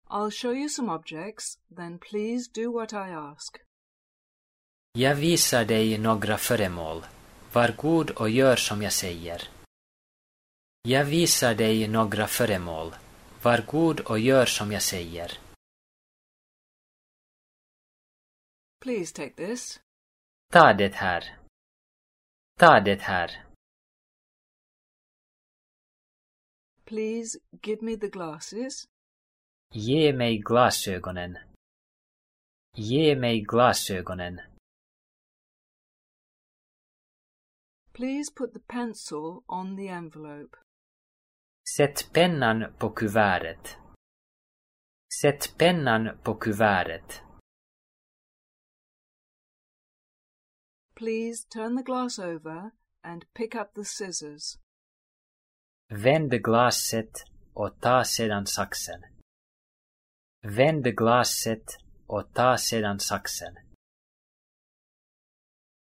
I'll show you some objects, then please do what I ask. Jag visar dig några föremål. Var god och gör som jag säger. Jag visar dig några föremål. Var god och gör som jag säger. Please take this. Ta det här. Ta det här. Please give me the glasses. Ge mig glasögonen. Ge mig glasögonen. Please put the pencil on the envelope. Sätt pennan på kuvertet. Sätt pennan på kuvertet. Please turn the glass over and pick up the scissors. Vänd glaset och ta sedan saxen. Vänd glaset och ta sedan saxen.